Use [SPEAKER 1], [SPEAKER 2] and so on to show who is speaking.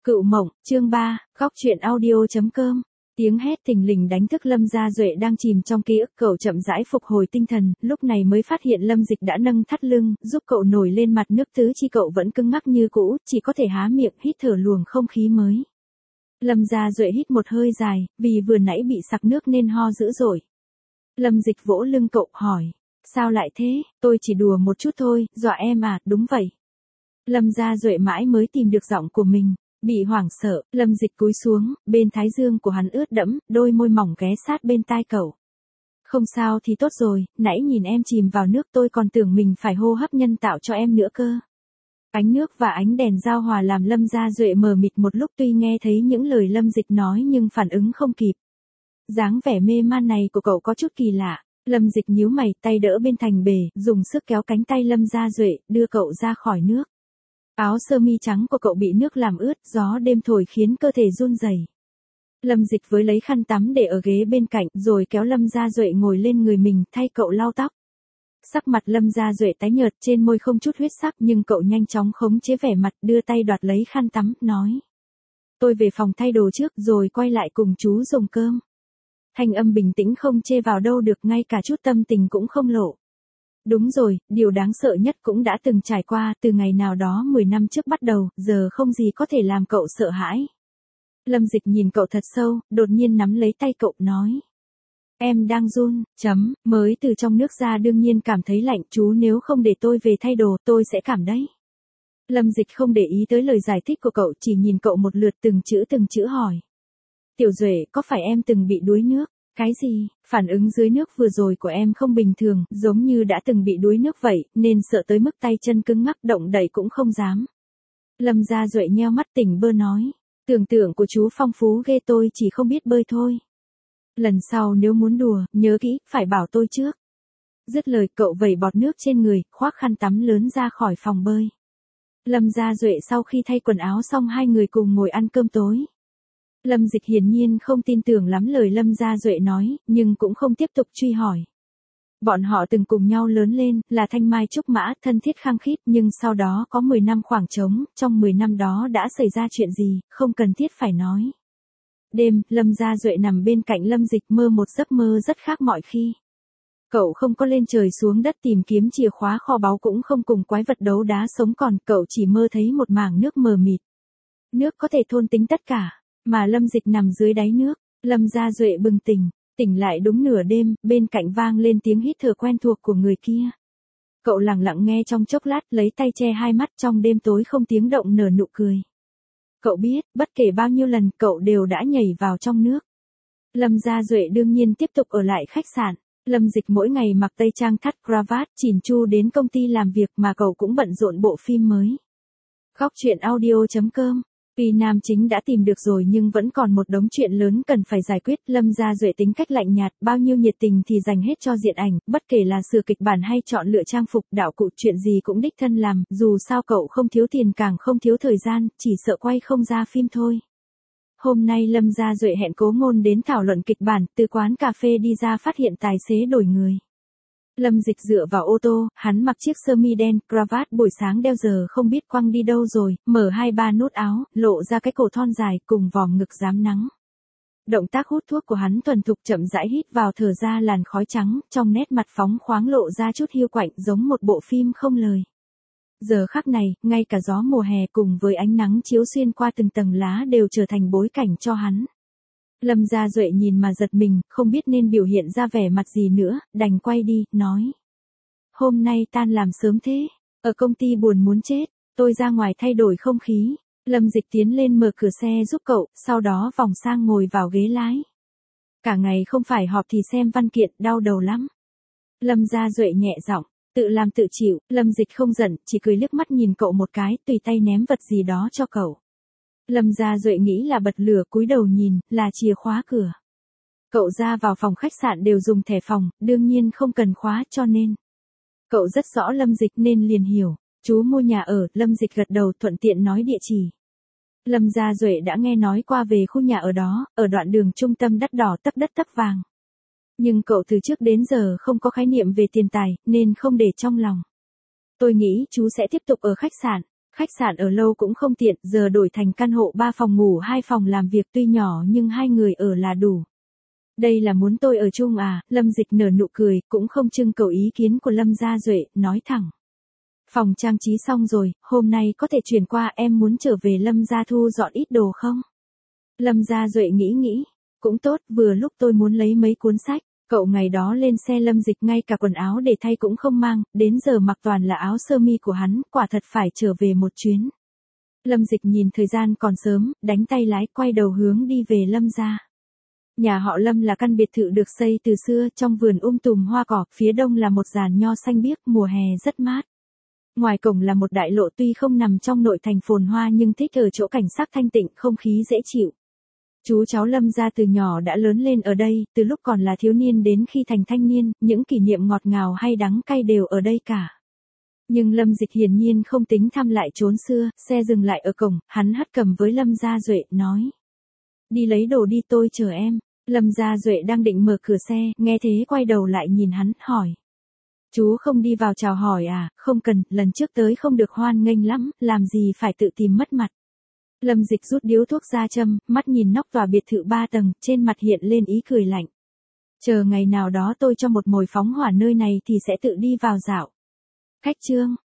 [SPEAKER 1] Cựu mộng, chương 3, góc truyện audio.com. Tiếng hét thình lình đánh thức Lâm Gia Duệ đang chìm trong ký ức, cậu chậm rãi phục hồi tinh thần, lúc này mới phát hiện Lâm Dịch đã nâng thắt lưng, giúp cậu nổi lên mặt nước, tứ chi cậu vẫn cứng ngắc như cũ, chỉ có thể há miệng hít thở luồng không khí mới. Lâm Gia Duệ hít một hơi dài, vì vừa nãy bị sặc nước nên ho dữ dội. Lâm Dịch vỗ lưng cậu, hỏi, sao lại thế, tôi chỉ đùa một chút thôi, dọa em à, đúng vậy. Lâm Gia Duệ mãi mới tìm được giọng của mình. Bị hoảng sợ, Lâm Dịch cúi xuống, bên thái dương của hắn ướt đẫm, đôi môi mỏng ghé sát bên tai cậu. Không sao thì tốt rồi, nãy nhìn em chìm vào nước tôi còn tưởng mình phải hô hấp nhân tạo cho em nữa cơ. Ánh nước và ánh đèn giao hòa làm Lâm Gia Duệ mờ mịt một lúc, tuy nghe thấy những lời Lâm Dịch nói nhưng phản ứng không kịp. Dáng vẻ mê man này của cậu có chút kỳ lạ. Lâm Dịch nhíu mày, tay đỡ bên thành bể, dùng sức kéo cánh tay Lâm Gia Duệ, đưa cậu ra khỏi nước. Áo sơ mi trắng của cậu bị nước làm ướt, gió đêm thổi khiến cơ thể run rẩy. Lâm Dịch với lấy khăn tắm để ở ghế bên cạnh, rồi kéo Lâm Gia Duệ ngồi lên người mình, thay cậu lau tóc. Sắc mặt Lâm Gia Duệ tái nhợt, trên môi không chút huyết sắc, nhưng cậu nhanh chóng khống chế vẻ mặt, đưa tay đoạt lấy khăn tắm, nói: tôi về phòng thay đồ trước, rồi quay lại cùng chú dùng cơm. Thanh âm bình tĩnh không chê vào đâu được, ngay cả chút tâm tình cũng không lộ. Đúng rồi, điều đáng sợ nhất cũng đã từng trải qua, từ ngày nào đó 10 năm trước bắt đầu, giờ không gì có thể làm cậu sợ hãi. Lâm Dịch nhìn cậu thật sâu, đột nhiên nắm lấy tay cậu, nói: em đang run, mới từ trong nước ra đương nhiên cảm thấy lạnh, chú nếu không để tôi về thay đồ, tôi sẽ cảm đấy. Lâm Dịch không để ý tới lời giải thích của cậu, chỉ nhìn cậu một lượt từng chữ hỏi: Tiểu Duệ, có phải em từng bị đuối nước? Cái gì? Phản ứng dưới nước vừa rồi của em không bình thường, giống như đã từng bị đuối nước vậy, nên sợ tới mức tay chân cứng ngắc, động đậy cũng không dám. Lâm Gia Duệ nheo mắt tỉnh bơ nói: tưởng tượng của chú phong phú ghê, tôi chỉ không biết bơi thôi. Lần sau nếu muốn đùa, nhớ kỹ, phải bảo tôi trước. Dứt lời cậu vẩy bọt nước trên người, khoác khăn tắm lớn ra khỏi phòng bơi. Lâm Gia Duệ sau khi thay quần áo xong, hai người cùng ngồi ăn cơm tối. Lâm Dịch hiển nhiên không tin tưởng lắm lời Lâm Gia Duệ nói, nhưng cũng không tiếp tục truy hỏi. Bọn họ từng cùng nhau lớn lên, là thanh mai trúc mã, thân thiết khăng khít, nhưng sau đó có 10 năm khoảng trống, trong 10 năm đó đã xảy ra chuyện gì, không cần thiết phải nói. Đêm, Lâm Gia Duệ nằm bên cạnh Lâm Dịch, mơ một giấc mơ rất khác mọi khi. Cậu không có lên trời xuống đất tìm kiếm chìa khóa kho báu, cũng không cùng quái vật đấu đá sống còn, cậu chỉ mơ thấy một mảng nước mờ mịt. Nước có thể thôn tính tất cả. Mà Lâm Dịch nằm dưới đáy nước. Lâm Gia Duệ bừng tỉnh lại đúng nửa đêm, bên cạnh vang lên tiếng hít thở quen thuộc của người kia. Cậu lặng lặng nghe trong chốc lát, lấy tay che hai mắt, trong đêm tối không tiếng động nở nụ cười. Cậu biết, bất kể bao nhiêu lần, cậu đều đã nhảy vào trong nước. Lâm Gia Duệ đương nhiên tiếp tục ở lại khách sạn. Lâm Dịch mỗi ngày mặc tây trang thắt cravat, chỉn chu đến công ty làm việc, mà cậu cũng bận rộn bộ phim mới. Góc truyện audio.com. Vì nam chính đã tìm được rồi nhưng vẫn còn một đống chuyện lớn cần phải giải quyết. Lâm Gia Duệ tính cách lạnh nhạt, bao nhiêu nhiệt tình thì dành hết cho diện ảnh, bất kể là sửa kịch bản hay chọn lựa trang phục, đạo cụ, chuyện gì cũng đích thân làm, dù sao cậu không thiếu tiền càng không thiếu thời gian, chỉ sợ quay không ra phim thôi. Hôm nay Lâm Gia Duệ hẹn Cố Ngôn đến thảo luận kịch bản, từ quán cà phê đi ra phát hiện tài xế đổi người. Lâm Dịch dựa vào ô tô, hắn mặc chiếc sơ mi đen, cravat buổi sáng đeo giờ không biết quăng đi đâu rồi, mở 2-3 nút áo, lộ ra cái cổ thon dài cùng vòm ngực rám nắng. Động tác hút thuốc của hắn thuần thục, chậm rãi hít vào thở ra làn khói trắng, trong nét mặt phóng khoáng lộ ra chút hiu quạnh, giống một bộ phim không lời. Giờ khắc này, ngay cả gió mùa hè cùng với ánh nắng chiếu xuyên qua từng tầng lá đều trở thành bối cảnh cho hắn. Lâm Gia Duệ nhìn mà giật mình, không biết nên biểu hiện ra vẻ mặt gì nữa, đành quay đi, nói: hôm nay tan làm sớm thế, ở công ty buồn muốn chết, tôi ra ngoài thay đổi không khí. Lâm Dịch tiến lên mở cửa xe giúp cậu, sau đó vòng sang ngồi vào ghế lái. Cả ngày không phải họp thì xem văn kiện, đau đầu lắm. Lâm Gia Duệ nhẹ giọng: tự làm tự chịu. Lâm Dịch không giận, chỉ cười liếc mắt nhìn cậu một cái, tùy tay ném vật gì đó cho cậu. Lâm Gia Duệ nghĩ là bật lửa, cúi đầu nhìn, là chìa khóa cửa. Cậu ra vào phòng khách sạn đều dùng thẻ phòng, đương nhiên không cần khóa, cho nên cậu rất rõ Lâm Dịch nên liền hiểu. Chú mua nhà ở. Lâm Dịch gật đầu, thuận tiện nói địa chỉ. Lâm Gia Duệ đã nghe nói qua về khu nhà ở đó, ở đoạn đường trung tâm đắt đỏ tấp đất tấp vàng. Nhưng cậu từ trước đến giờ không có khái niệm về tiền tài, nên không để trong lòng. Tôi nghĩ chú sẽ tiếp tục ở khách sạn. Khách sạn ở lâu cũng không tiện, giờ đổi thành căn hộ 3 phòng ngủ 2 phòng làm việc tuy nhỏ nhưng 2 người ở là đủ. Đây là muốn tôi ở chung à, Lâm Dịch nở nụ cười, cũng không trưng cầu ý kiến của Lâm Gia Duệ, nói thẳng. Phòng trang trí xong rồi, hôm nay có thể chuyển qua, em muốn trở về Lâm Gia thu dọn ít đồ không? Lâm Gia Duệ nghĩ, cũng tốt, vừa lúc tôi muốn lấy mấy cuốn sách. Cậu ngày đó lên xe Lâm Dịch ngay cả quần áo để thay cũng không mang, đến giờ mặc toàn là áo sơ mi của hắn, quả thật phải trở về một chuyến. Lâm Dịch nhìn thời gian còn sớm, đánh tay lái quay đầu hướng đi về Lâm gia. Nhà họ Lâm là căn biệt thự được xây từ xưa, trong vườn tùm hoa cỏ, phía đông là một giàn nho xanh biếc, mùa hè rất mát. Ngoài cổng là một đại lộ tuy không nằm trong nội thành phồn hoa nhưng thích ở chỗ cảnh sắc thanh tịnh, không khí dễ chịu. Chú cháu Lâm gia từ nhỏ đã lớn lên ở đây, từ lúc còn là thiếu niên đến khi thành thanh niên, những kỷ niệm ngọt ngào hay đắng cay đều ở đây cả. Nhưng Lâm Dịch hiển nhiên không tính thăm lại chốn xưa, xe dừng lại ở cổng, hắn hất cầm với Lâm Gia Duệ, nói. Đi lấy đồ đi, tôi chờ em. Lâm Gia Duệ đang định mở cửa xe, nghe thế quay đầu lại nhìn hắn, hỏi. Chú không đi vào chào hỏi à? Không cần, lần trước tới không được hoan nghênh lắm, làm gì phải tự tìm mất mặt. Lâm Dịch rút điếu thuốc ra châm, mắt nhìn nóc tòa biệt thự 3 tầng, trên mặt hiện lên ý cười lạnh. Chờ ngày nào đó tôi cho một mồi phóng hỏa nơi này thì sẽ tự đi vào dạo. Khách trương.